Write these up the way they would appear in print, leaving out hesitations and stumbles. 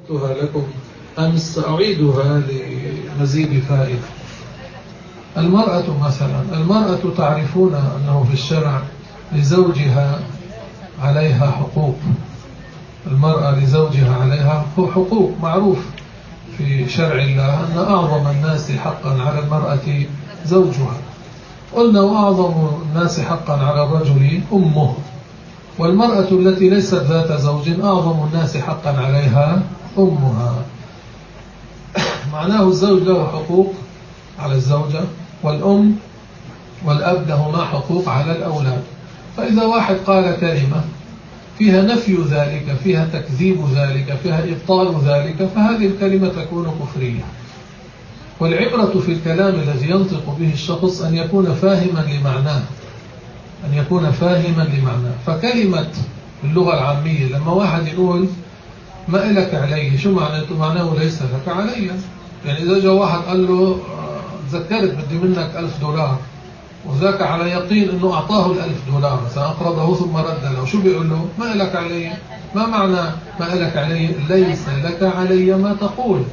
لكم أمس أعيدها لمزيد فائدة. المرأة مثلا، المرأة تعرفون أنه في الشرع لزوجها عليها حقوق. المرأة لزوجها عليها حقوق، معروف في شرع الله أن أعظم الناس حقا على المرأة زوجها. قلنا وأعظم الناس حقا على الرجل أمه، والمرأة التي ليست ذات زوج أعظم الناس حقا عليها أمها. معناه الزوج له حقوق على الزوجة، والأم والأب لهما حقوق على الأولاد. فإذا واحد قال كلمة فيها نفي ذلك، فيها تكذيب ذلك، فيها إبطال ذلك، فهذه الكلمة تكون كفرية. والعبرة في الكلام الذي ينطق به الشخص أن يكون فاهما لمعناه، أن يكون فاهما لمعناه. فكلمة اللغة العامية لما واحد يقول ما إلك علي، شو معناته؟ معناه ليس لك علي. يعني إذا جاء واحد قال له ذكرت بدي منك $1000، وذاك على يقين أنه أعطاه $1000 مثلا، أقرضه ثم رد له، شو بيقول له؟ ما لك علي. ما معنى ما لك علي؟ ليس لك علي ما تقول.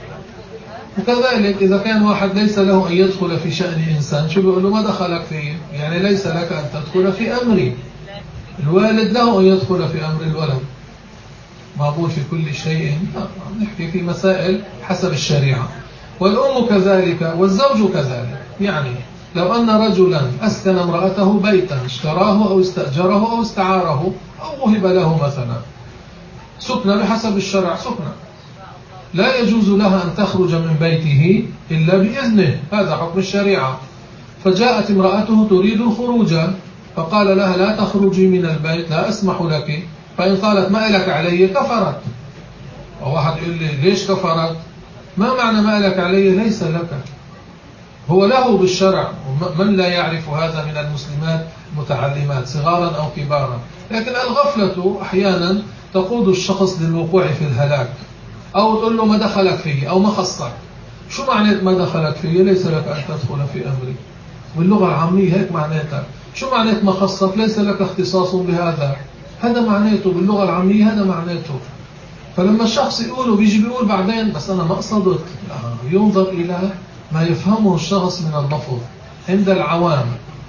وكذلك إذا كان واحد ليس له أن يدخل في شأن إنسان، شو بيقول له؟ ما دخلك فيه، يعني ليس لك أن تدخل في أمري. الوالد له أن يدخل في أمر الولد، معقول في كل شيء؟ نحكي في مسائل حسب الشريعة. والأم كذلك، والزوج كذلك. يعني لو أن رجلا أسكن امرأته بيتا، اشتراه أو استأجره أو استعاره أو وهب له مثلا سكنة بحسب الشرع، سكنة لا يجوز لها أن تخرج من بيته إلا بإذنه، هذا حكم الشريعة. فجاءت امرأته تريد الخروج، فقال لها لا تخرجي من البيت، لا أسمح لك. فإن قالت ما لك علي كفرت. وواحد يقول لي ليش كفرت؟ ما معنى ما لك علي؟ ليس لك، هو له بالشرع. من لا يعرف هذا من المسلمات متعلمات صغارا أو كبارا. لكن الغفلة أحيانا تقود الشخص للوقوع في الهلاك. أو تقول له ما دخلك فيه أو ما خصك. شو معنى ما دخلك فيه؟ ليس لك أن تدخل في أمري. باللغة العامية هيك معناتها. شو معنى ما خصك؟ ليس لك اختصاص بهذا. هذا معناته باللغة العامية، هذا معناته. فلما الشخص يقوله بيجي بيقول بعدين بس أنا ما أقصدت، ينظر إلى ما يفهمه الشخص من اللفظ عند العوام.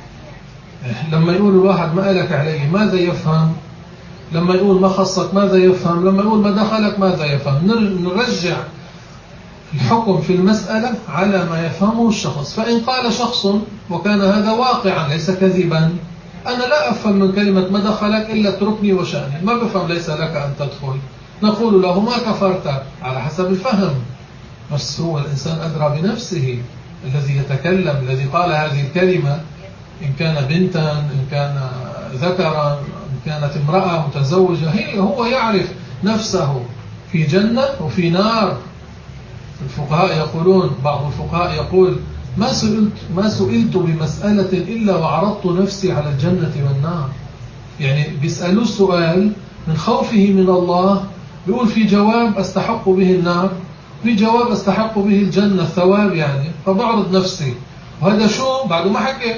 لما يقول الواحد ما لك علي ماذا يفهم؟ لما يقول ما خصك ماذا يفهم؟ لما يقول ما دخلك ماذا يفهم؟ نرجع الحكم في المسألة على ما يفهمه الشخص. فإن قال شخص وكان هذا واقعا ليس كذبا، أنا لا أفهم من كلمة ما دخلك إلا اتركني وشأني، ما بفهم ليس لك أن تدخل، نقول له ما كفرت على حسب الفهم. بس هو الإنسان أدرى بنفسه، الذي يتكلم الذي قال هذه الكلمة، إن كان بنتا إن كان ذكرا إن كانت امرأة متزوجة، هو يعرف نفسه في جنة وفي نار. الفقهاء يقولون، بعض الفقهاء يقول ما سئلت بمسألة إلا وعرضت نفسي على الجنة والنار. يعني بيسألوا السؤال من خوفه من الله، بيقول في جواب أستحق به النار، في جواب أستحق به الجنة الثواب، يعني فبعرض نفسي. وهذا شو بعده ما حكي،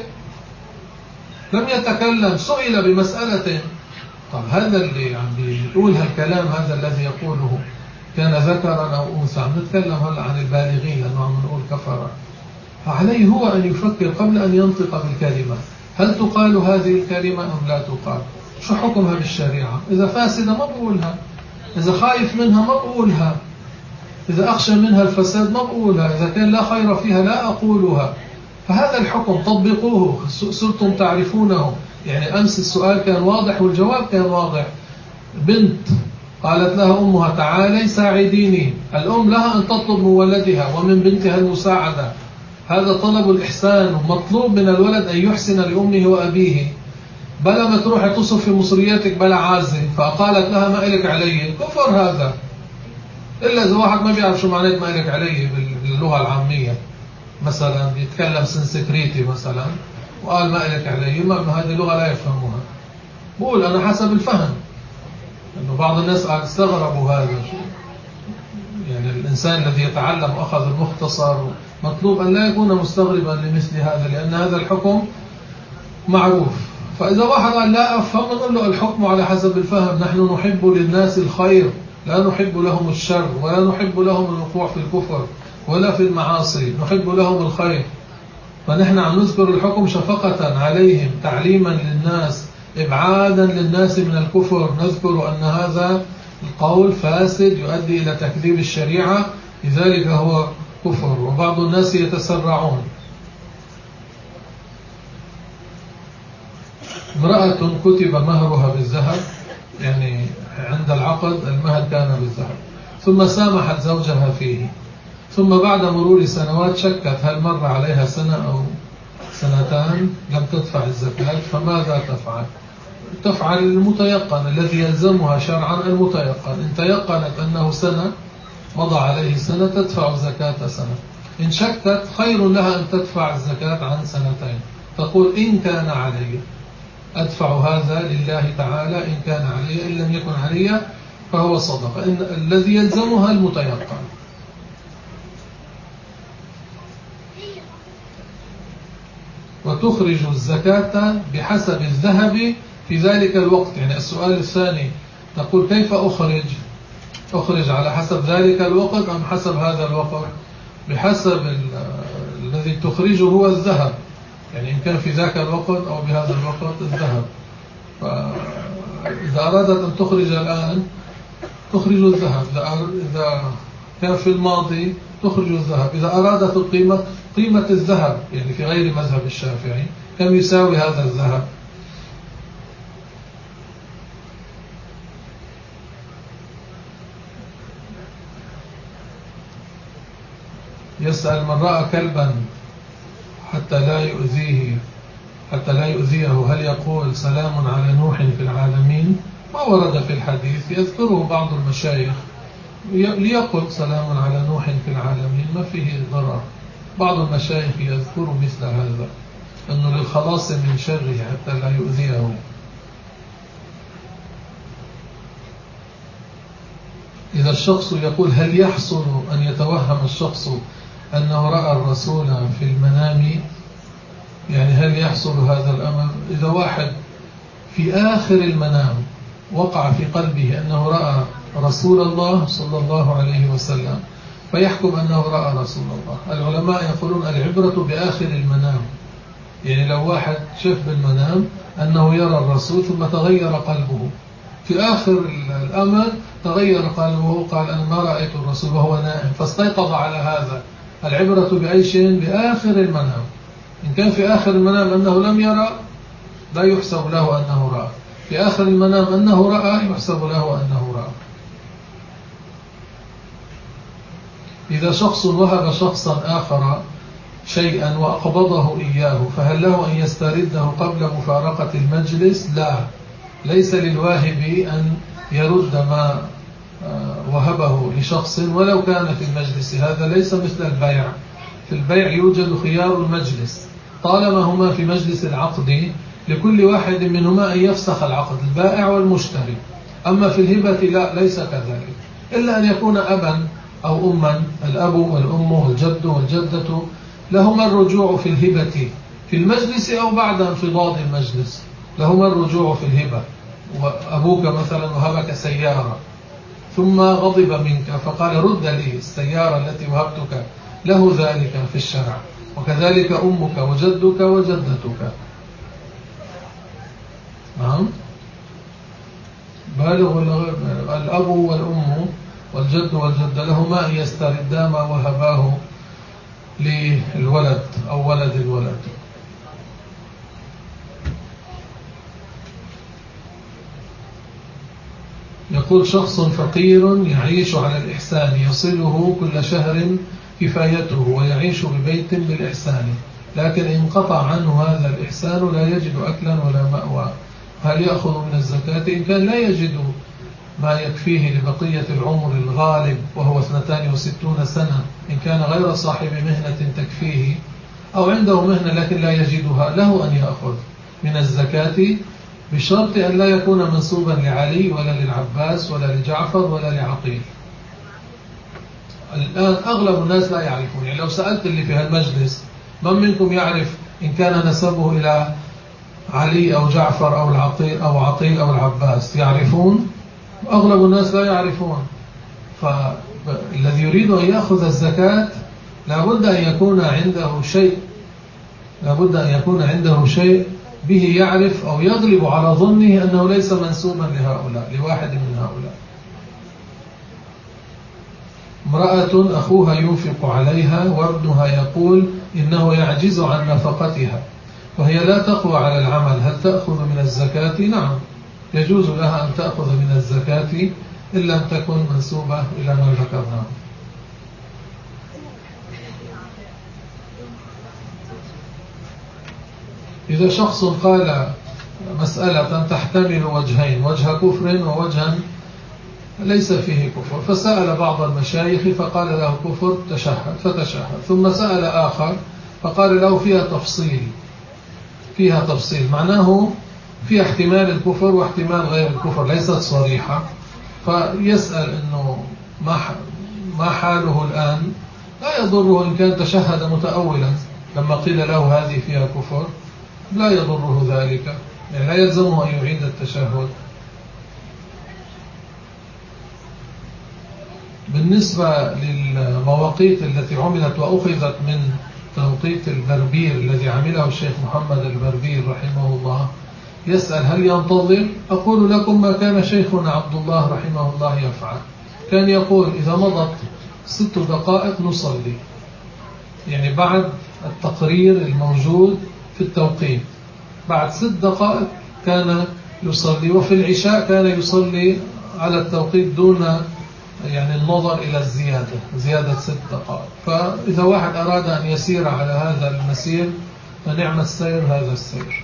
لم يتكلم، سئل بمسألة. طب هذا اللي عم بيقول هالكلام، هذا الذي يقوله كان ذكرا أو أنثى، عم نتكلم هلا عن البالغين لأنه عم نقول كفر. فعليه هو أن يفكر قبل أن ينطق بالكلمة، هل تقال هذه الكلمة أم لا تقال؟ شو حكمها بالشريعة؟ إذا فاسدة ما بقولها، إذا خايف منها ما بقولها، إذا أخشى منها الفساد ما بقولها، إذا كان لا خير فيها لا أقولها. فهذا الحكم طبقوه، صرتم تعرفونه. يعني أمس السؤال كان واضح والجواب كان واضح. بنت قالت لها أمها تعالي ساعديني، الأم لها أن تطلب من ولدها ومن بنتها المساعدة، هذا طلب الإحسان، ومطلوب من الولد أن يحسن لأمه وأبيه. بلا ما تروح تصف في مصرياتك بلا عازة، فقالت لها ما إلك علي، كفر هذا. إلا إذا واحد ما بيعرف شو معنى ما إلك علي باللغة العامية، مثلا يتكلم سنسكريتي مثلا وقال ما إلك علي، ما هذه اللغة لا يفهمها. بقول أنا حسب الفهم، إنه بعض الناس استغربوا هذا. يعني الإنسان الذي يتعلم وأخذ المختصر مطلوب أن لا يكون مستغربا لمثل هذا، لأن هذا الحكم معروف. فإذا واحد قال لا أفهم، نقول له الحكم على حسب الفهم، نحن نحب للناس الخير لا نحب لهم الشر ولا نحب لهم الوقوع في الكفر ولا في المعاصي، نحب لهم الخير. فنحن عم نذكر الحكم شفقة عليهم، تعليما للناس، إبعادا للناس من الكفر. نذكر أن هذا القول فاسد يؤدي إلى تكذيب الشريعة، لذلك هو كفر. وبعض الناس يتسرعون. امرأة كتب مهرها بالذهب، يعني عند العقد المهر كان بالذهب، ثم سامحت زوجها فيه، ثم بعد مرور سنوات شكت هل مر عليها سنة أو سنتان لم تدفع الزكاة، فماذا تفعل؟ تفعل المتيقن الذي يلزمها شرعا. المتيقن إن تيقنت أنه سنة مضى عليه سنة تدفع زكاة سنة. إن شكت خير لها أن تدفع الزكاة عن سنتين. تقول إن كان علي أدفع هذا لله تعالى، إن كان علي، إن لم يكن علي فهو صدقة. إن الذي يلزمها المتيقن. وتخرج الزكاة بحسب الذهب في ذلك الوقت. يعني السؤال الثاني تقول كيف أخرج على حسب ذلك الوقت أم حسب هذا الوقت؟ بحسب الذي تخرجه هو الذهب، يعني إن كان في ذاك الوقت أو بهذا الوقت الذهب. فإذا أرادت أن تخرج الآن تخرج الذهب، إذا كان في الماضي تخرج الذهب. إذا أرادت قيمة الذهب، يعني في غير مذهب الشافعي، كم يساوي هذا الذهب؟ يسأل من رأى كلبا حتى لا يؤذيه هل يقول سلام على نوح في العالمين؟ ما ورد في الحديث، يذكره بعض المشايخ ليقل سلام على نوح في العالمين، ما فيه ضرر. بعض المشايخ يذكر مثل هذا، أنه للخلاص من شره حتى لا يؤذيه. إذا الشخص يقول هل يحصل أن يتوهم الشخص أنه رأى الرسول في المنام؟ يعني هل يحصل هذا الأمر؟ إذا واحد في آخر المنام وقع في قلبه أنه رأى رسول الله صلى الله عليه وسلم فيحكم أنه رأى رسول الله. العلماء يقولون العبرة بآخر المنام. يعني لو واحد شاف بالمنام أنه يرى الرسول ثم تغير قلبه في آخر الأمر، تغير قلبه، قال أنا ما رأيت الرسول وهو نائم، فاستيقظ على هذا. العبرة بأي شيء؟ بآخر المنام. إن كان في آخر المنام أنه لم يرى لا يحسب له أنه رأى، في آخر المنام أنه رأى يحسب له أنه رأى. إذا شخص وهب شخصا آخر شيئا وأقبضه إياه فهل له أن يسترده قبل مفارقة المجلس؟ لا، ليس للواهب أن يرد ما وهبه لشخص ولو كان في المجلس. هذا ليس مثل البيع. في البيع يوجد خيار المجلس، طالما هما في مجلس العقد لكل واحد منهما أن يفسخ العقد، البائع والمشتري. أما في الهبة لا، ليس كذلك، إلا أن يكون أبا أو أما. الأب والأم والجد والجدة لهما الرجوع في الهبة في المجلس أو بعد انفضاض المجلس، لهما الرجوع في الهبة. وأبوك مثلا وهبك سيارة ثم غضب منك فقال رد لي السيارة التي وهبتك، له ذلك في الشرع. وكذلك أمك وجدك وجدتك. نعم، بالغ الأب والأم والجد والجدة لهما أن يستردا ما وهباه للولد أو ولد الولد. يقول شخص فقير يعيش على الإحسان، يصله كل شهر كفايته ويعيش ببيت بالإحسان، لكن انقطع عنه هذا الإحسان لا يجد أكلا ولا مأوى، هل يأخذ من الزكاة؟ إن كان لا يجد ما يكفيه لبقية العمر الغالب وهو 62 سنة، إن كان غير صاحب مهنة تكفيه أو عنده مهنة لكن لا يجدها، له أن يأخذ من الزكاة بشرط أن لا يكون منسوبا لعلي ولا للعباس ولا لجعفر ولا لعقيل. الآن أغلب الناس لا يعرفون. يعني لو سألت اللي في هالمجلس من منكم يعرف إن كان نسبه إلى علي أو جعفر أو العقيل أو عقيل أو العباس، يعرفون؟ أغلب الناس لا يعرفون. فالذي يريد أن يأخذ الزكاة لابد أن يكون عنده شيء به يعرف أو يغلب على ظنه أنه ليس منسوبا لواحد من هؤلاء. امرأة أخوها ينفق عليها وابنها يقول إنه يعجز عن نفقتها وهي لا تقوى على العمل، هل تأخذ من الزكاة؟ نعم، يجوز لها أن تأخذ من الزكاة إن لم تكن منسوبة إلى ما ذكرناه. إذا شخص قال مسألة تحتمل وجهين، وجه كفر ووجها ليس فيه كفر، فسأل بعض المشايخ فقال له كفر فتشهد، ثم سأل آخر فقال له فيها تفصيل معناه فيها احتمال الكفر واحتمال غير الكفر، ليست صريحة، فيسأل أنه ما حاله الآن. لا يضره إن كان تشهد متأولا لما قيل له هذه فيها كفر، لا يضره ذلك، يعني لا يلزمه أن يعيد التشهد. بالنسبة للمواقيت التي عملت وأخذت من توقيت البربير الذي عمله الشيخ محمد البربير رحمه الله، يسأل هل ينتظر؟ أقول لكم ما كان شيخنا عبد الله رحمه الله يفعل، كان يقول إذا مضت 6 دقائق نصلي، يعني بعد التقرير الموجود في التوقيت بعد 6 دقائق كان يصلي، وفي العشاء كان يصلي على التوقيت دون يعني النظر إلى زيادة 6 دقائق. فإذا واحد أراد أن يسير على هذا المسير فنعم السير هذا السير.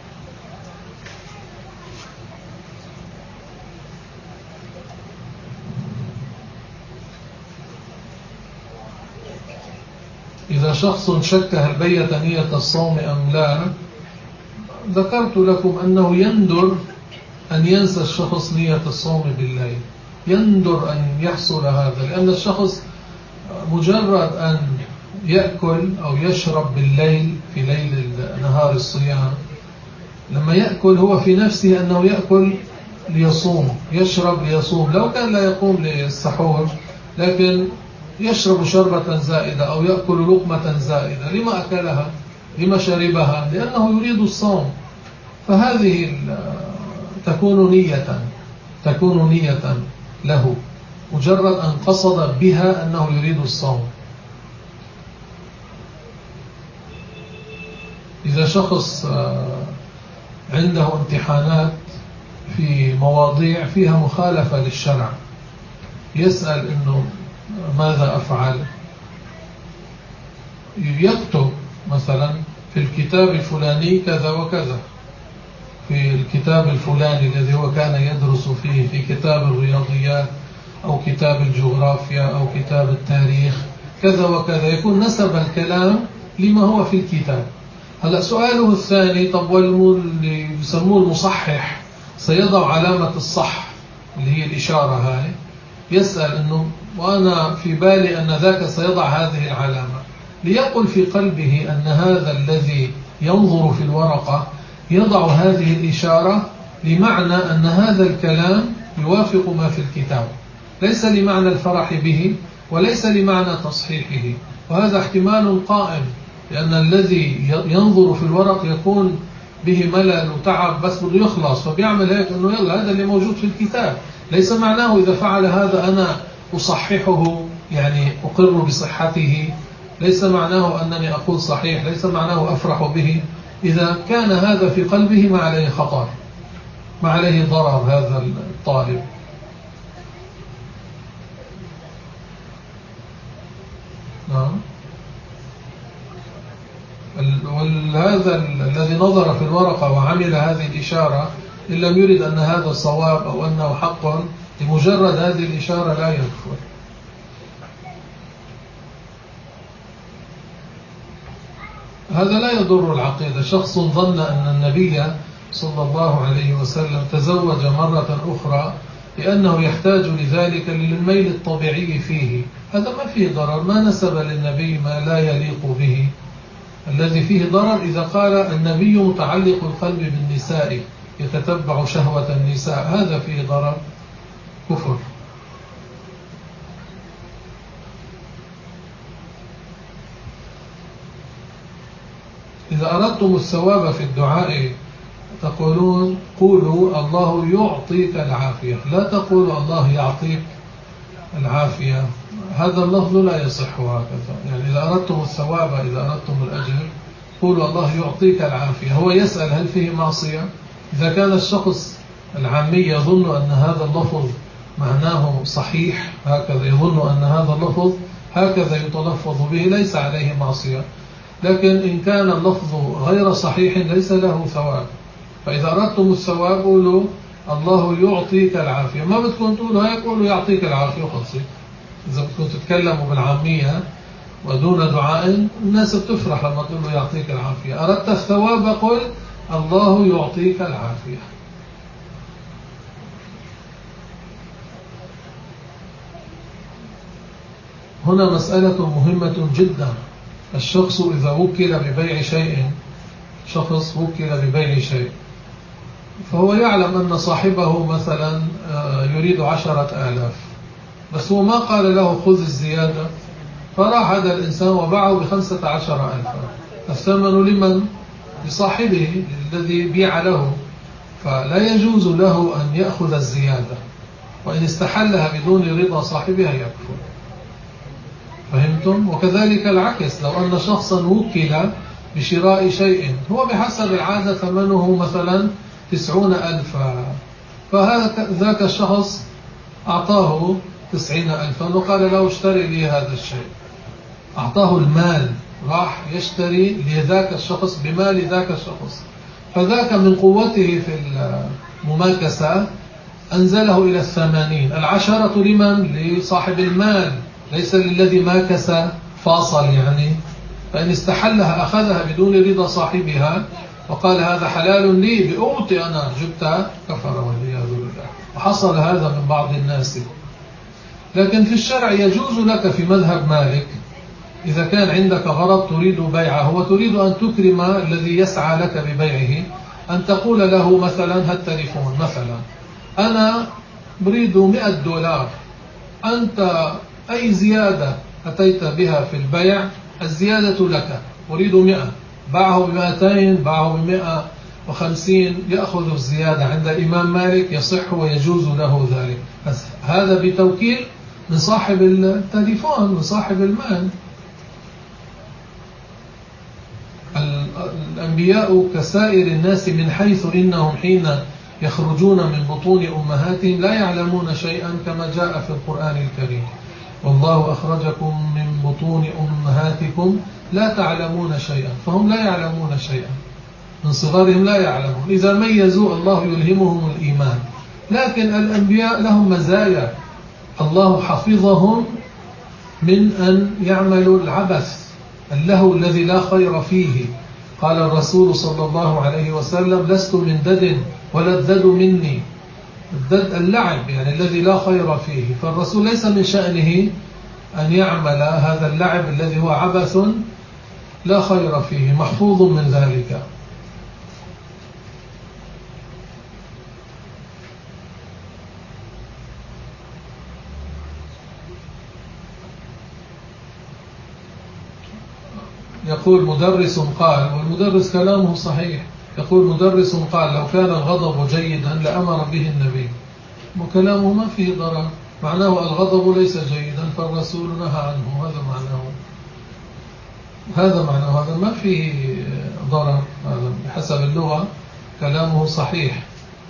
إذا شخص شك هل بيت نية الصوم أم لا، ذكرت لكم أنه يندر أن ينسى الشخص نية الصوم بالليل، يندر أن يحصل هذا، لأن الشخص مجرد أن يأكل أو يشرب بالليل في ليل نهار الصيام، لما يأكل هو في نفسه أنه يأكل ليصوم، يشرب ليصوم، لو كان لا يقوم للسحور لكن يشرب شربة زائدة أو يأكل لقمة زائدة، لما أكلها؟ لما شربها؟ لأنه يريد الصوم، فهذه تكون نية له، مجرد أن قصد بها أنه يريد الصوم. إذا شخص عنده امتحانات في مواضيع فيها مخالفة للشرع، يسأل إنه ماذا أفعل؟ يكتب مثلا في الكتاب الفلاني كذا وكذا، في الكتاب الفلاني الذي هو كان يدرس فيه، في كتاب الرياضيات أو كتاب الجغرافيا أو كتاب التاريخ كذا وكذا، يكون نسب الكلام لما هو في الكتاب. هلأ سؤاله الثاني، طب واللي يسموه المصحح سيضع علامة الصح اللي هي الإشارة هاي، يسأل إنه وأنا في بالي أن ذاك سيضع هذه العلامة، ليقل في قلبه أن هذا الذي ينظر في الورقة يضع هذه الإشارة لمعنى أن هذا الكلام يوافق ما في الكتاب، ليس لمعنى الفرح به وليس لمعنى تصحيحه، وهذا احتمال قائم، لأن الذي ينظر في الورق يكون به ملل وتعب بس بده يخلص، فبيعمل هيك أنه يلا هذا اللي موجود في الكتاب، ليس معناه إذا فعل هذا أنا أصححه يعني أقر بصحته، ليس معناه أنني أقول صحيح، ليس معناه أفرح به. إذا كان هذا في قلبه ما عليه خطر، ما عليه ضرر هذا الطالب. نعم. وهذا الذي نظر في الورقة وعمل هذه الإشارة إن لم يرد أن هذا صواب أو أنه حق، لمجرد هذه الإشارة لا يكفر. هذا لا يضر العقيدة. شخص ظن أن النبي صلى الله عليه وسلم تزوج مرة أخرى لأنه يحتاج لذلك للميل الطبيعي فيه، هذا ما فيه ضرر، ما نسب للنبي ما لا يليق به. الذي فيه ضرر إذا قال النبي متعلق القلب بالنساء يتتبع شهوة النساء، هذا فيه ضرر، كفر. إذا أردتم الثواب في الدعاء تقولون قولوا الله يعطيك العافية، لا تقولوا الله يعطيك العافية. هذا اللفظ لا يصح هكذا. يعني إذا أردتم الثواب، إذا أردتم الأجر، قولوا الله يعطيك العافية. هو يسأل هل فيه معصية؟ إذا كان الشخص العامي يظن أن هذا اللفظ معناه صحيح، هكذا يظن أن هذا اللفظ هكذا يتلفظ به، ليس عليه معصية. لكن إن كان اللفظ غير صحيح ليس له ثواب. فإذا أردتم الثواب قولوا الله يعطيك العافية. ما بدكم تقولوا هيك، قولوا يعطيك العافية وخلصي. إذا بدكم تتكلموا بالعامية ودون دعاء، الناس بتفرح لما تقولوا يعطيك العافية. أردت الثواب قل الله يعطيك العافية. هنا مسألة مهمة جدا. الشخص إذا وكل ببيع شيء، شخص وكل ببيع شيء، فهو يعلم أن صاحبه مثلا يريد 10,000، بس هو ما قال له خذ الزيادة، فراح هذا الإنسان وباعه ب15,000. الثمن لمن؟ لصاحبه الذي بيع له، فلا يجوز له أن يأخذ الزيادة، وإن استحلها بدون رضا صاحبها يكفر. فهمتم؟ وكذلك العكس، لو أن شخصا وكل بشراء شيء هو بحسب العادة ثمنه مثلا 90,000، فذاك الشخص أعطاه 90,000 وقال له اشتري لي هذا الشيء، أعطاه المال، راح يشتري لذاك الشخص بمال ذاك الشخص، فذاك من قوته في المماكسة أنزله إلى 80. 10 لمن؟ لصاحب المال، ليس للذي ماكس فاصل يعني. فإن استحلها أخذها بدون رضا صاحبها وقال هذا حلال لي بأعطي أنا، جبتها، كفر والعياذ بالله. وحصل هذا من بعض الناس. لكن في الشرع يجوز لك في مذهب مالك إذا كان عندك غرض تريد بيعه وتريد أن تكرم الذي يسعى لك ببيعه، أن تقول له مثلا هالتليفون مثلا أنا أريد $100، أنت أي زيادة أتيت بها في البيع الزيادة لك، أريد 100، باعه ب200، باعه ب150، يأخذ الزيادة. عند الإمام مالك يصح ويجوز له ذلك، بس هذا بتوكيل من صاحب التليفون، من صاحب المال. الأنبياء كسائر الناس من حيث إنهم حين يخرجون من بطون أمهاتهم لا يعلمون شيئا، كما جاء في القرآن الكريم والله أخرجكم من بطون أمهاتكم لا تعلمون شيئا. فهم لا يعلمون شيئا، من صغارهم لا يعلمون. إذا ميزوا الله يلهمهم الإيمان. لكن الأنبياء لهم مزايا، الله حفظهم من أن يعملوا العبث، اللهو الذي لا خير فيه. قال الرسول صلى الله عليه وسلم لست من دد ولا الدد مني. الدد اللعب يعني الذي لا خير فيه، فالرسول ليس من شأنه أن يعمل هذا اللعب الذي هو عبث لا خير فيه، محفوظ من ذلك. يقول مدرس قال، والمدرس كلامه صحيح، يقول مدرس قال لو كان الغضب جيدا لأمر به النبي، وكلامه ما فيه ضرر، معناه الغضب ليس جيدا فالرسول نهى عنه، هذا معناه، هذا ما فيه ضرر، هذا بحسب اللغة كلامه صحيح.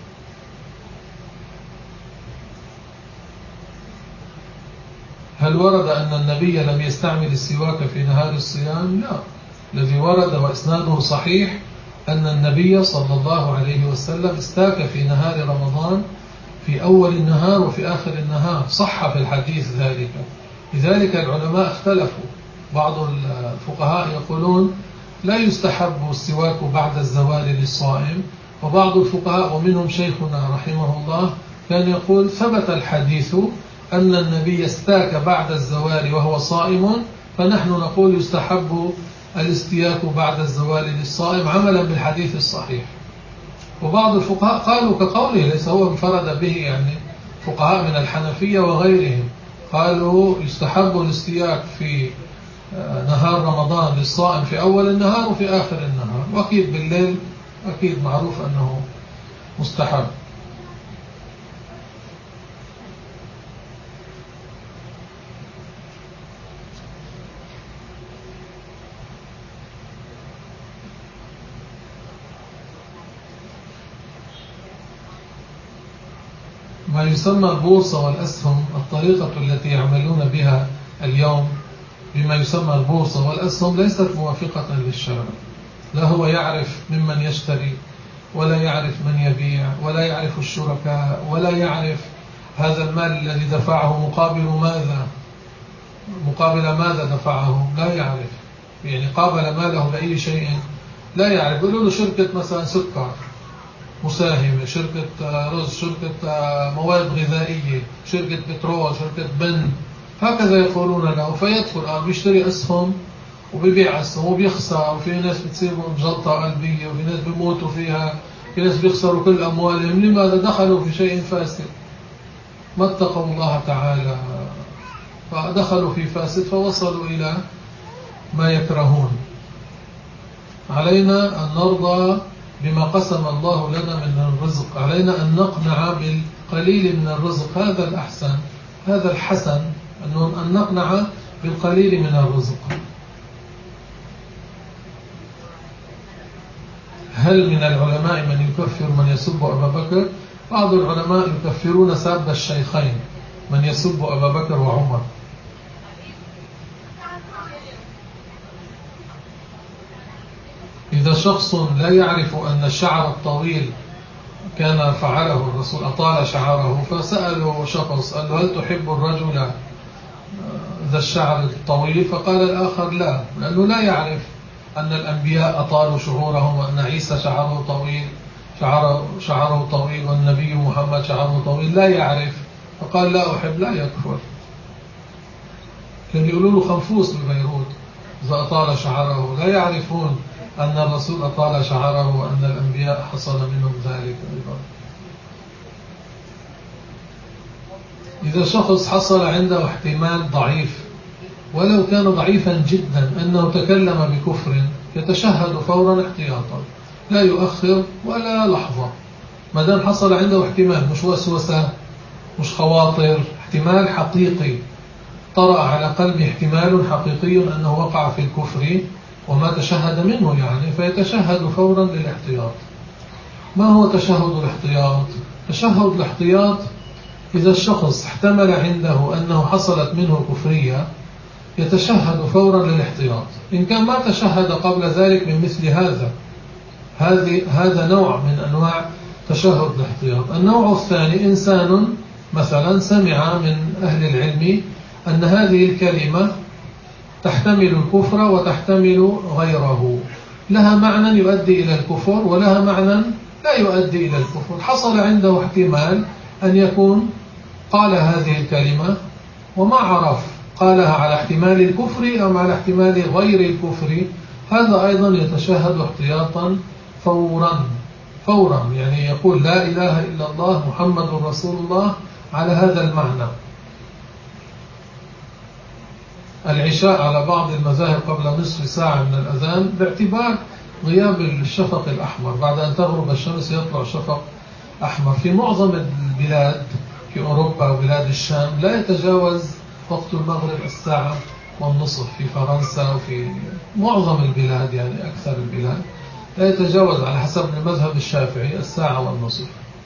هل ورد أن النبي لم يستعمل السواك في نهار الصيام؟ لا، الذي ورد وإسناده صحيح أن النبي صلى الله عليه وسلم استاك في نهار رمضان في أول النهار وفي آخر النهار، صح في الحديث ذلك. لذلك العلماء اختلفوا، بعض الفقهاء يقولون لا يستحب السواك بعد الزوال للصائم، وبعض الفقهاء ومنهم شيخنا رحمه الله كان يقول ثبت الحديث أن النبي استاك بعد الزوال وهو صائم، فنحن نقول يستحب الاستياك بعد الزوال للصائم عملا بالحديث الصحيح. وبعض الفقهاء قالوا كقوله، ليس هو انفرد به، يعني فقهاء من الحنفية وغيرهم قالوا يستحب الاستياك في نهار رمضان للصائم في أول النهار وفي آخر النهار، وأكيد بالليل أكيد معروف أنه مستحب. ما يسمى البورصة والأسهم، الطريقة التي يعملون بها اليوم بما يسمى البورصة والأسهم ليست موافقة للشرع. لا هو يعرف ممن يشتري، ولا يعرف من يبيع، ولا يعرف الشركاء، ولا يعرف هذا المال الذي دفعه مقابل ماذا دفعه، لا يعرف. يعني قابل ماله بأي شيء لا يعرف. يقولوا له شركة مثلا سكر مساهمة، شركة رز، شركة مواد غذائية، شركة بترول، شركة بن، هكذا يقولون له. فيدخل بيشتري أسهم وبيبيع أسهم وبيخسر، وفي ناس بتصيبهم جلطة قلبية، وفي ناس بيموتوا فيها، في ناس بيخسروا كل أموالهم. لماذا؟ دخلوا في شيء فاسد، ما اتقوا الله تعالى، فدخلوا في فاسد فوصلوا إلى ما يكرهون. علينا أن نرضى بما قسم الله لنا من الرزق، علينا أن نقنع بالقليل من الرزق، هذا الأحسن، هذا الحسن، أن نقنع بالقليل من الرزق. هل من العلماء من يكفر من يسب أبا بكر؟ بعض العلماء يكفرون ساب الشيخين، من يسب أبا بكر وعمر. إذا شخص لا يعرف أن الشعر الطويل كان فعله الرسول، أطال شعره، فسأله شخص قال له هل تحب الرجل ذا الشعر الطويل؟ فقال الآخر لا، لأنه لا يعرف أن الأنبياء أطالوا شعورهم، وأن عيسى شعره طويل والنبي محمد شعره طويل، لا يعرف، فقال لا أحب، لا يكفر. كان يقولوا له خنفوس ببيروت إذا أطال شعره، لا يعرفون أن الرسول أطال شعره وأن الأنبياء حصل منهم ذلك أيضا. إذا شخص حصل عنده احتمال ضعيف ولو كان ضعيفا جدا أنه تكلم بكفر، يتشهد فورا احتياطا، لا يؤخر ولا لحظة، ما دام حصل عنده احتمال، مش وسوسة، مش خواطر، احتمال حقيقي، طرأ على قلبه احتمال حقيقي أنه وقع في الكفر وما تشهد منه، يعني فيتشهد فورا للاحتياط. ما هو تشهد الاحتياط؟ تشهد الاحتياط إذا الشخص احتمل عنده أنه حصلت منه كفرية، يتشهد فورا للاحتياط. إن كان ما تشهد قبل ذلك من مثل هذا نوع من أنواع تشهد الاحتياط. النوع الثاني، إنسان مثلا سمع من أهل العلم أن هذه الكلمة تحتمل الكفر وتحتمل غيره، لها معنى يؤدي إلى الكفر ولها معنى لا يؤدي إلى الكفر. حصل عنده احتمال أن يكون قال هذه الكلمة وما عرف قالها على احتمال الكفر أو على احتمال غير الكفر، هذا أيضا يتشهد احتياطا فورا، يعني يقول لا إله إلا الله محمد رسول الله على هذا المعنى. العشاء على بعض المذاهب قبل نصف ساعة من الأذان باعتبار غياب الشفق الأحمر، بعد أن تغرب الشمس يطلع شفق أحمر. في معظم البلاد في أوروبا وبلاد الشام لا يتجاوز وقت المغرب الساعة والنصف، في فرنسا وفي معظم البلاد، يعني أكثر البلاد لا يتجاوز على حسب المذهب الشافعي الساعة والنصف.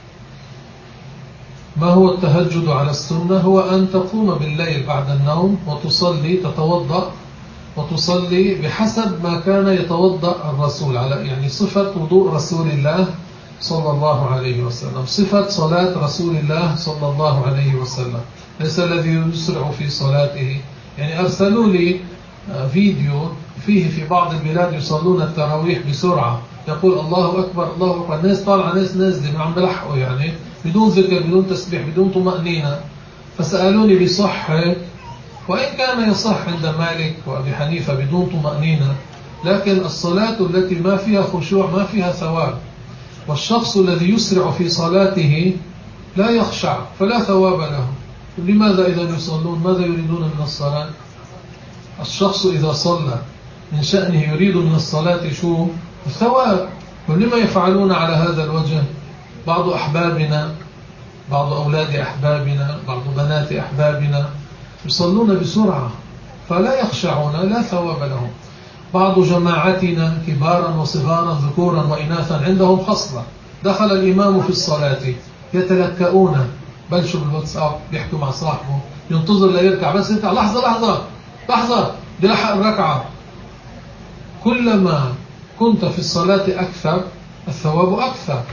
ما هو التهجد على السنة؟ هو أن تقوم بالليل بعد النوم وتصلي، تتوضأ وتصلي بحسب ما كان يتوضأ الرسول، على يعني صفة وضوء رسول الله صلى الله عليه وسلم، صفة صلاة رسول الله صلى الله عليه وسلم، ليس الذي يسرع في صلاته. يعني أرسلوا لي فيديو فيه في بعض البلاد يصلون التراويح بسرعة، يقول الله أكبر الله أكبر، ناس طالعة ناس نازلة ما عم بلحقوا، يعني بدون ذكر بدون تسبيح بدون طمأنينة. فسألوني بصحة، وإن كان يصح عند مالك وأبي حنيفة بدون طمأنينة، لكن الصلاة التي ما فيها خشوع ما فيها ثواب، والشخص الذي يسرع في صلاته لا يخشع فلا ثواب له. لماذا إذا يصلون؟ ماذا يريدون من الصلاة؟ الشخص إذا صلى من شأنه يريد من الصلاة شو؟ الثواب. ولما يفعلون على هذا الوجه؟ بعض أحبابنا، بعض أولاد أحبابنا، بعض بنات أحبابنا يصلون بسرعة فلا يخشعون، لا ثواب لهم. بعض جماعتنا كبارا وصغارا ذكورا وإناثا عندهم خصلة، دخل الإمام في الصلاة يتلكؤون، بلشوا بالواتساب بيحكوا مع صاحبه، ينتظر ليركع، بس يركع لحظة لحظة لحظة بلحق الركعة. كلما كنت في الصلاة أكثر الثواب أكثر.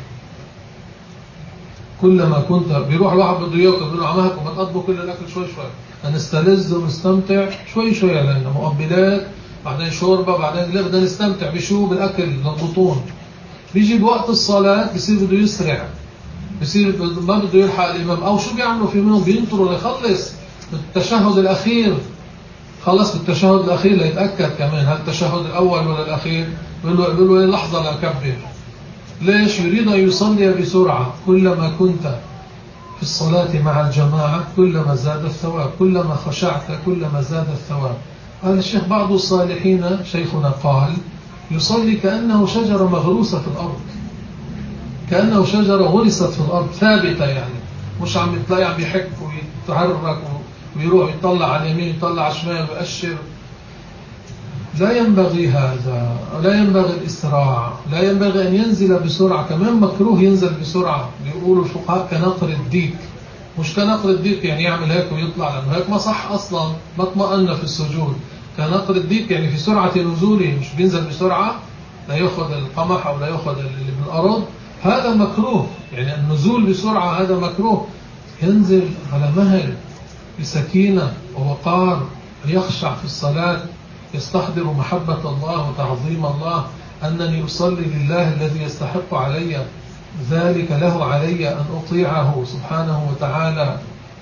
كلما كنت بيروح الواحد بده ياكل، بيقول له عمهكم ما تقضوا كل الأكل شوي شوي، نستلذ ونستمتع شوي شوي، لأنه مقبلات بعدين شوربة بعدين لا، بدنا نستمتع بشو؟ بالأكل للبطون. بيجي بوقت الصلاة بيصير بده يسرع، بيصير ما بده يلحق الإمام، أو شو بيعملوا في منهم؟ بينطروا ليخلص بالتشهد الأخير. خلص بالتشهد الأخير ليتأكد كمان هل التشهد الأول ولا الأخير. بيقول له لحظة لأكبر. ليش؟ يريد أن يصلي بسرعة. كلما كنت في الصلاة مع الجماعة كلما زاد الثواب، كلما خشعت كلما زاد الثواب. قال الشيخ بعض الصالحين شيخنا قال يصلي كأنه شجرة مغروسة في الأرض، كأنه شجرة غرست في الأرض ثابتة، يعني مش عم يطلع عم يحك ويتحرك ويروح يطلع على اليمين يطلع على الشمال ويأشر. لا ينبغي هذا، لا ينبغي الإسراع، لا ينبغي أن ينزل بسرعة. كمان مكروه ينزل بسرعة، بيقولوا الفقهاء كنقر الديك. مش كنقر الديك يعني يعمل هيك ويطلع، لأنه هيك ما صح أصلا، ما اطمأن في السجود. كنقر الديك يعني في سرعة نزوله، مش بينزل بسرعة لا يأخذ القمح أو لا يأخذ اللي بالأرض. هذا مكروه، يعني النزول بسرعة هذا مكروه. ينزل على مهل بسكينة ووقار، يخشع في الصلاة، يستحضر محبة الله وتعظيم الله، أنني أصلي لله الذي يستحق علي ذلك، له علي أن أطيعه سبحانه وتعالى.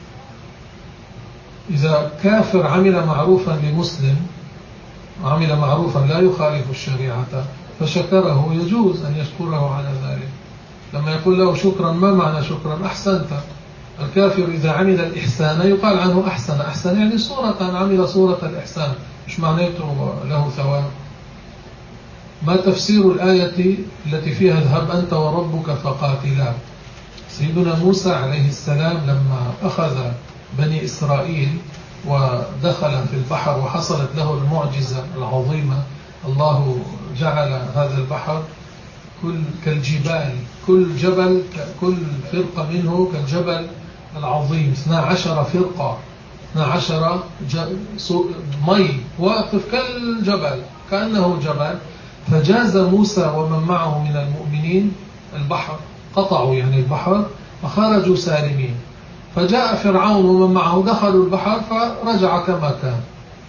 إذا كافر عمل معروفا لمسلم، عمل معروفا لا يخالف الشريعة فشكره، يجوز أن يشكره على ذلك. لما يقول له شكرا، ما معنى شكرا؟ أحسنت. الكافر إذا عمل الإحسان يقال عنه أحسن. أحسن يعني صورة، عمل صورة الإحسان، مش معناته له ثواب. ما تفسير الآية التي فيها اذهب أنت وربك فقاتلا؟ سيدنا موسى عليه السلام لما أخذ بني إسرائيل ودخل في البحر وحصلت له المعجزة العظيمة، الله جعل هذا البحر كالجبال، كل جبل كل فرقة منه كالجبل العظيم، 12 فرقة، 12 مي واقف كالجبل كأنه جبل. فجاز موسى ومن معه من المؤمنين البحر، قطعوا يعني البحر فخرجوا سالمين. فجاء فرعون ومن معه دخلوا البحر فرجع كما كان.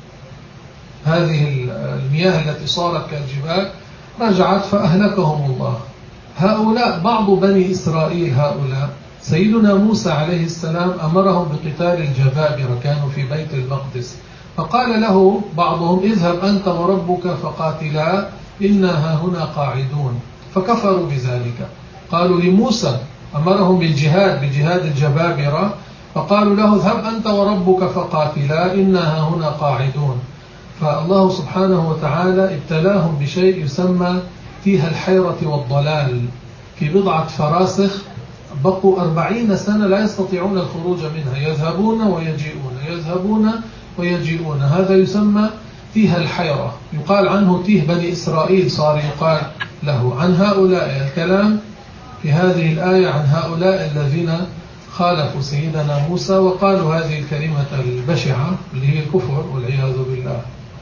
هذه المياه التي صارت كالجبال رجعت فأهلكهم الله. هؤلاء بعض بني إسرائيل، هؤلاء سيدنا موسى عليه السلام أمرهم بقتال الجبابرة، كانوا في بيت المقدس، فقال له بعضهم اذهب أنت وربك فقاتلا إنا هنا قاعدون، فكفروا بذلك. قالوا لموسى أمرهم بالجهاد، بجهاد الجبابرة، فقالوا له اذهب أنت وربك فقاتلا إنا هنا قاعدون. فالله سبحانه وتعالى ابتلاهم بشيء يسمى فيها الحيرة والضلال. في بضعة فراسخ بقوا 40 سنة لا يستطيعون الخروج منها، يذهبون ويجيئون يذهبون ويجيئون. هذا يسمى فيها الحيرة، يقال عنه تيه بني إسرائيل، صار يقال له. عن هؤلاء الكلام في هذه الآية، عن هؤلاء الذين خالفوا سيدنا موسى وقالوا هذه الكلمة البشعة اللي هي الكفر والعياذ بالله.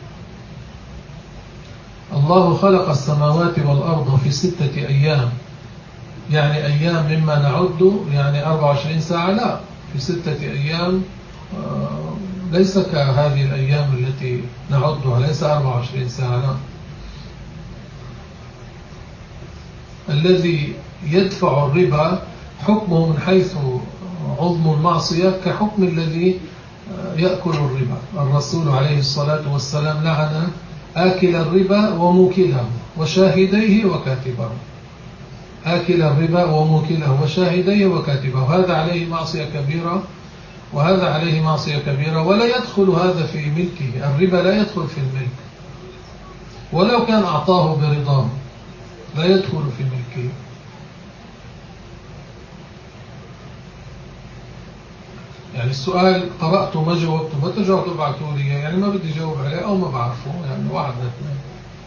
الله خلق السماوات والأرض في 6 أيام، يعني أيام مما نعد يعني 24 ساعة، لا، في 6 أيام، ليس كهذه الأيام التي نعدها، ليس 24 ساعة، لا. الذي يدفع الربا حكمه من حيث عظم المعصية كحكم الذي يأكل الربا. الرسول عليه الصلاة والسلام لعن آكل الربا وموكله وشاهديه وكاتبه. آكل الربا وموكله وشاهديه وكاتبه، هذا عليه معصية كبيرة وهذا عليه معصية كبيرة، ولا يدخل هذا في ملكه. الربا لا يدخل في الملك، ولو كان أعطاه برضاه لا يدخل في ملكه. يعني السؤال قرأته ما جاوبته، ما ترجعوا تبعتوا لي، يعني ما بدي جاوب عليه أو ما بعرفه، يعني واحد من اثنين.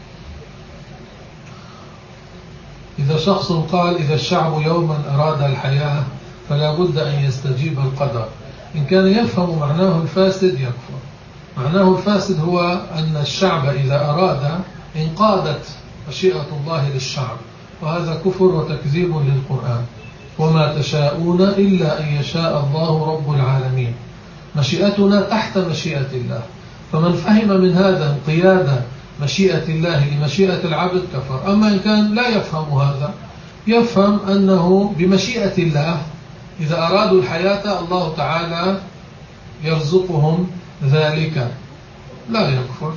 إذا شخص قال إذا الشعب يوما أراد الحياة فلا بد أن يستجيب القدر، إن كان يفهم معناه الفاسد يكفر. معناه الفاسد هو أن الشعب إذا أراد انقادت مشيئة الله للشعب، وهذا كفر وتكذيب للقرآن. وما تشاءون إلا أن يشاء الله رب العالمين. مشيئتنا تحت مشيئة الله، فمن فهم من هذا انقياد مشيئة الله لمشيئة العبد كفر. أما إن كان لا يفهم هذا، يفهم أنه بمشيئة الله إذا أرادوا الحياة الله تعالى يرزقهم ذلك، لا يكفر.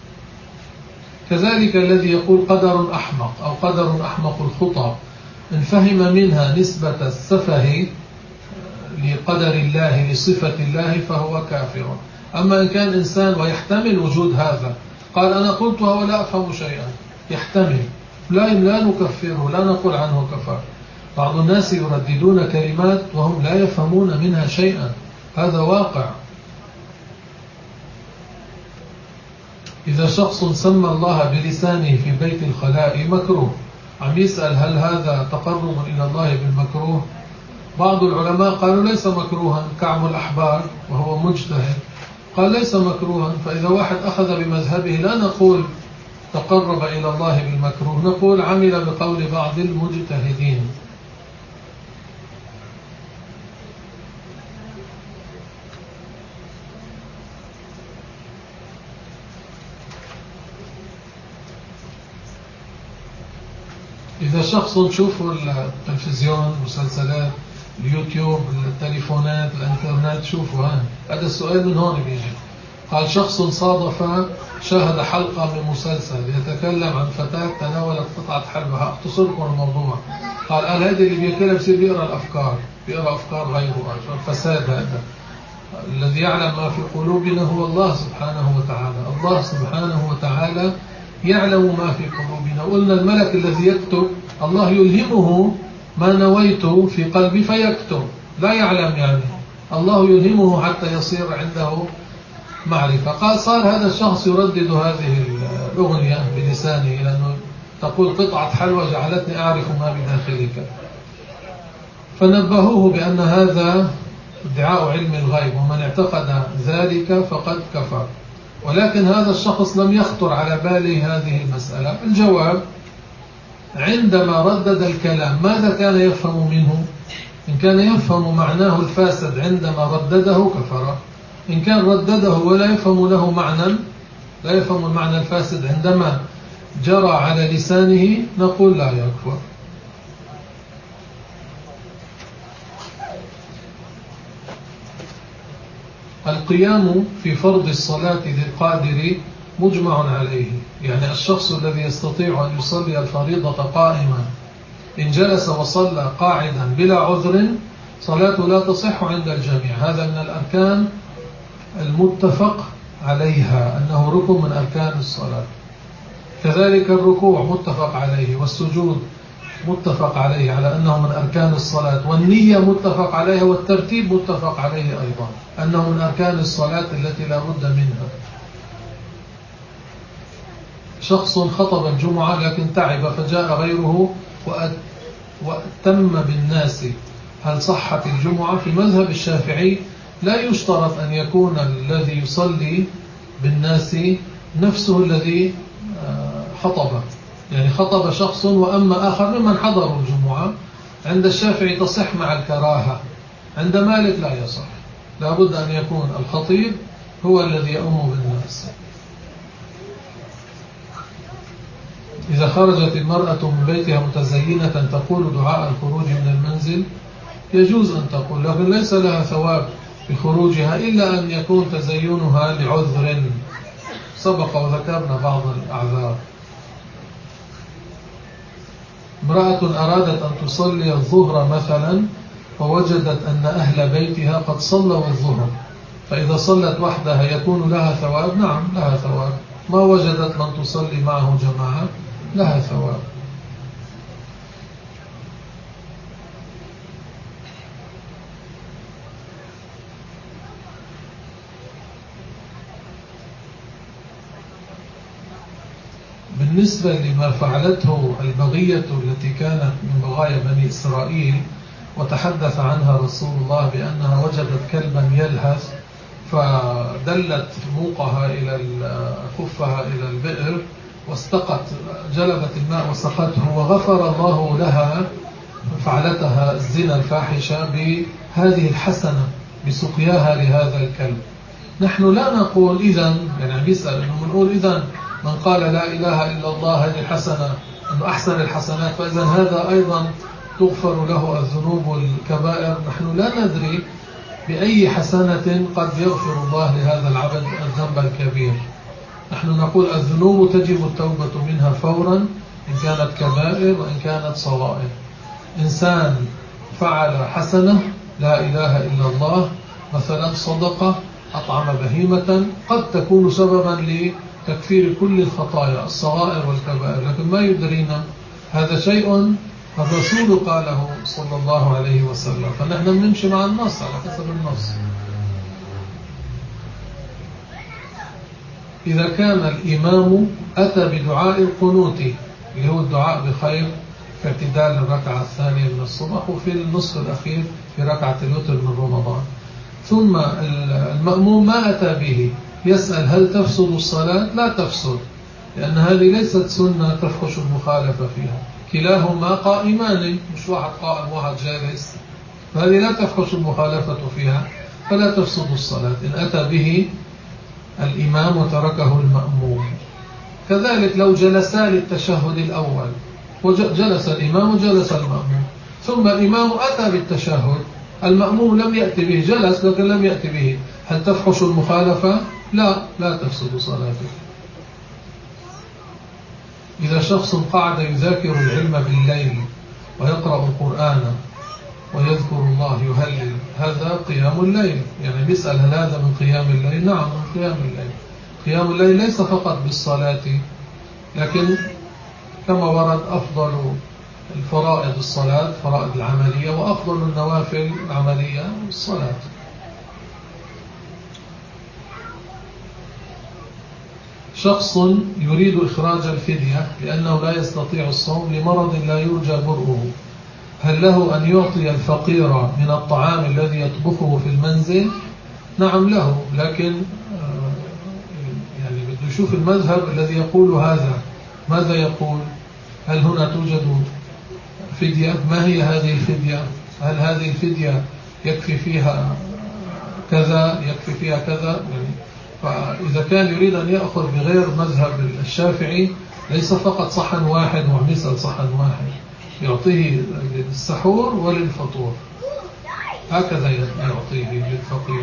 كذلك الذي يقول قدر أحمق أو قدر أحمق الخطأ، إن فهم منها نسبة السفه لقدر الله لصفة الله فهو كافر. أما إن كان إنسان ويحتمل وجود هذا، قال أنا قلتها ولا أفهم شيئا، يحتمل، لا نكفره، لا نقول عنه كفر. بعض الناس يرددون كلمات وهم لا يفهمون منها شيئا، هذا واقع. إذا شخص سمى الله بلسانه في بيت الخلاء مكروه، عم يسأل هل هذا تقرب إلى الله بالمكروه؟ بعض العلماء قالوا ليس مكروها. كعب الأحبار وهو مجتهد قال ليس مكروها. فإذا واحد أخذ بمذهبه لا نقول تقرب إلى الله بالمكروه، نقول عمل بقول بعض المجتهدين. إذا شخص شوفوا التلفزيون، مسلسلات، اليوتيوب، التليفونات، الانترنت، شوفوا هذا السؤال من هون بيجي. قال شخص صادف شاهد حلقة من مسلسل يتكلم عن فتاة تناولت قطعة حلوى، هأختصر لكم الموضوع. قال هذا اللي بيأكلها بصير بيقرأ الأفكار، بيقرأ أفكار غيره، الفساد هذا. الذي يعلم ما في قلوبنا هو الله سبحانه وتعالى. الله سبحانه وتعالى يعلم ما في قلوبنا. قلنا الملك الذي يكتب الله يلهمه ما نويت في قلبي فيكتب، لا يعلم يعني، الله يلهمه حتى يصير عنده معرفة. قال صار هذا الشخص يردد هذه الأغنية بلسانه، لأنه تقول قطعة حلوى جعلتني أعرف ما بداخلك. فنبهوه بأن هذا ادعاء علم الغيب، ومن اعتقد ذلك فقد كفر. ولكن هذا الشخص لم يخطر على باله هذه المسألة. الجواب عندما ردد الكلام ماذا كان يفهم منه؟ إن كان يفهم معناه الفاسد عندما ردده كفر. إن كان ردده ولا يفهم له معنى، لا يفهم المعنى الفاسد عندما جرى على لسانه، نقول لا يكفر. القيام في فرض الصلاة للقادر مجمع عليه، يعني الشخص الذي يستطيع أن يصلي الفريضة قائما إن جلس وصلى قاعدا بلا عذر صلاته لا تصح عند الجميع. هذا من الأركان المتفق عليها أنه ركن من أركان الصلاة. كذلك الركوع متفق عليه، والسجود متفق عليه على أنه من أركان الصلاة، والنية متفق عليها، والترتيب متفق عليه أيضا أنه من أركان الصلاة التي لا بد منها. شخص خطب الجمعة لكن تعب فجاء غيره وأتم بالناس، هل صحت الجمعة؟ في مذهب الشافعي لا يشترط أن يكون الذي يصلي بالناس نفسه الذي خطب، يعني خطب شخص وأما آخر ممن حضروا الجمعة. عند الشافعي تصح مع الكراهة، عند مالك لا يصح، لا بد أن يكون الخطيب هو الذي يؤم بالناس. إذا خرجت المرأة من بيتها متزينة تقول دعاء الخروج من المنزل، يجوز أن تقول، لكن ليس لها ثواب بخروجها إلا أن يكون تزينها لعذر سبق وذكرنا بعض الأعذار. امرأة أرادت أن تصلي الظهر مثلا ووجدت أن أهل بيتها قد صلوا الظهر، فإذا صلت وحدها يكون لها ثواب؟ نعم لها ثواب. ما وجدت من تصلي معه جماعة لها ثواب. بالنسبة لما فعلته البغية التي كانت من بغايا بني إسرائيل وتحدث عنها رسول الله بأنها وجدت كلبا يلهث فدلت موقها إلى خفها إلى البئر واستقت، جلبت الماء وسقته، وغفر الله لها فعلتها الزنا الفاحشة بهذه الحسنة بسقياها لهذا الكلب. نحن لا نقول إذن، يعني بيسأل إنه بنقول إذن من قال لا إله إلا الله هذه الحسنة أنه أحسن الحسنات، فإذن هذا أيضا تغفر له الذنوب والكبائر. نحن لا ندري بأي حسنة قد يغفر الله لهذا العبد الذنب الكبير. نحن نقول الذنوب تجب التوبة منها فورا إن كانت كبائر وإن كانت صغائر. إنسان فعل حسنة لا إله إلا الله، مثلا صدقة، أطعم بهيمة، قد تكون سببا لتكفير كل الخطايا الصغائر والكبائر، لكن ما يدرينا هذا شيء الرسول قاله صلى الله عليه وسلم، فنحن نمشي مع النص على حسب النص. إذا كان الإمام أتى بدعاء القنوت اللي هو الدعاء بخير في اعتدال الركعة الثانية من الصبح وفي النصف الأخير في ركعة الوتر من رمضان، ثم المأموم ما أتى به، يسأل هل تفسد الصلاة؟ لا تفسد، لأن هذه ليست سنة تفحش المخالفة فيها، كلاهما قائمان، مش واحد قائم واحد جالس، فهذه لا تفحش المخالفة فيها فلا تفسد الصلاة إن أتى به الإمام وتركه المأموم. كذلك لو جلسا للتشهد الأول وجلس الإمام وجلس المأموم، ثم الإمام أتى بالتشهد، المأموم لم يأتي به، جلس لكن لم يأتي به، هل تفحش المخالفة؟ لا تفسد صلاته. إذا شخص قعد يذاكر العلم بالليل ويقرأ القرآن ويذكر الله يهلل، هذا قيام الليل، يعني بيسأل هل هذا من قيام الليل؟ نعم من قيام الليل. قيام الليل ليس فقط بالصلاة، لكن كما ورد أفضل الفرائض الصلاة، فرائض العملية، وأفضل النوافل العملية الصلاة. شخص يريد إخراج الفدية لأنه لا يستطيع الصوم لمرض لا يرجى برؤه، هل له أن يعطي الفقير من الطعام الذي يطبخه في المنزل؟ نعم له، لكن يعني بده يشوف المذهب الذي يقول هذا ماذا يقول. هل هنا توجد فدية؟ ما هي هذه الفدية؟ هل هذه الفدية يكفي فيها كذا، يكفي فيها كذا؟ يعني فإذا كان يريد أن يأخذ بغير مذهب الشافعي ليس فقط صحن واحد ومثل صحن واحد، يعطيه للسحور وللفطور، هكذا يعطيه للفقير.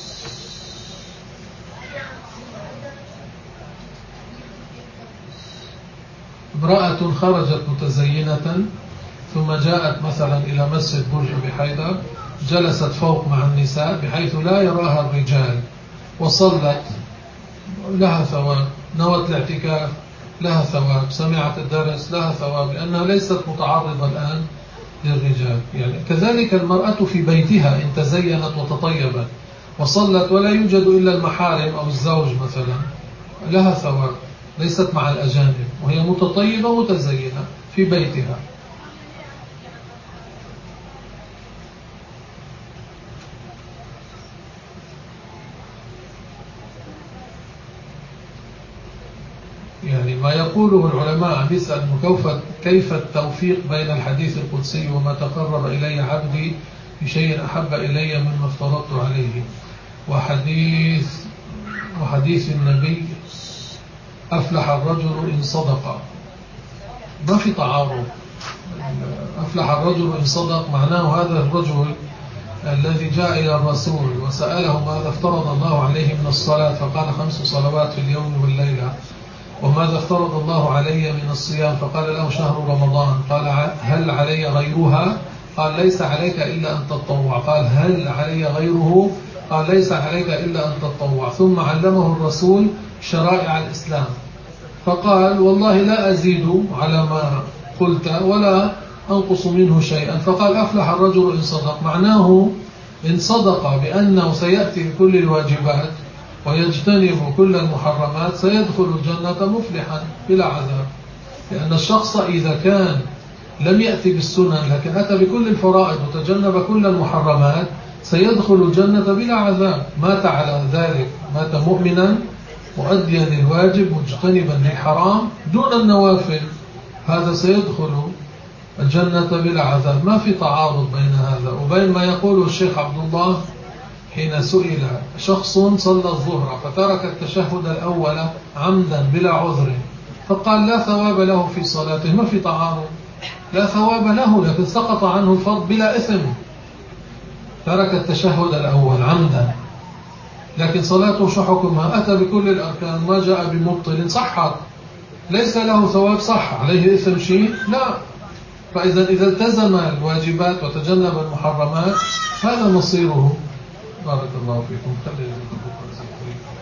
امرأة خرجت متزينة ثم جاءت مثلا إلى مسجد برج أبي حيدر، جلست فوق مع النساء بحيث لا يراها الرجال وصلت، لها ثواب، نوت الاعتكاف لها ثواب، سمعت الدرس لها ثواب، لأنها ليست متعرضة الآن للرجال. يعني كذلك المرأة في بيتها إن تزينت وتطيبت وصلت ولا يوجد إلا المحارم أو الزوج مثلا لها ثواب، ليست مع الأجانب وهي متطيبة متزينة في بيتها. يعني ما يقوله العلماء بيسأل كيف التوفيق بين الحديث القدسي وما تقرب إلي عبدي بشيء أحب إلي مما افترضت عليه، وحديث النبي أفلح الرجل إن صدق. ما في تعارض، أفلح الرجل إن صدق معناه هذا الرجل الذي جاء إلى الرسول وسأله ماذا افترض الله عليه من الصلاة فقال 5 صلوات في اليوم والليلة، وماذا افترض الله علي من الصيام فقال له شهر رمضان، قال هل علي غيرها؟ قال ليس عليك إلا أن تتطوع. قال هل علي غيره؟ قال ليس عليك إلا أن تتطوع. ثم علمه الرسول شرائع الإسلام، فقال والله لا أزيد على ما قلت ولا أنقص منه شيئا. فقال أفلح الرجل إن صدق، معناه إن صدق بأنه سيأتي بكل الواجبات ويجتنب كل المحرمات سيدخل الجنة مفلحا بلا عذاب. لأن الشخص إذا كان لم يأتي بالسنن لكن أتى بكل الفرائض وتجنب كل المحرمات سيدخل الجنة بلا عذاب. مات على ذلك، مات مؤمنا مؤديا للواجب مجتنبا للحرام دون النوافل، هذا سيدخل الجنة بلا عذاب. ما في تعارض بين هذا وبين ما يقوله الشيخ عبد الله حين سئل شخص صلى الظهر فترك التشهد الأول عمدا بلا عذر، فقال لا ثواب له في صلاته. ما في تعارض، لا ثواب له لكن سقط عنه الفرض بلا إثم. ترك التشهد الأول عمدا لكن صلاته شو حكمها؟ أتى بكل الأركان ما جاء بمبطل صحت، ليس له ثواب صح، عليه إثم شيء؟ لا. فإذا التزم الواجبات وتجنب المحرمات هذا مصيره. بارك الله فيكم.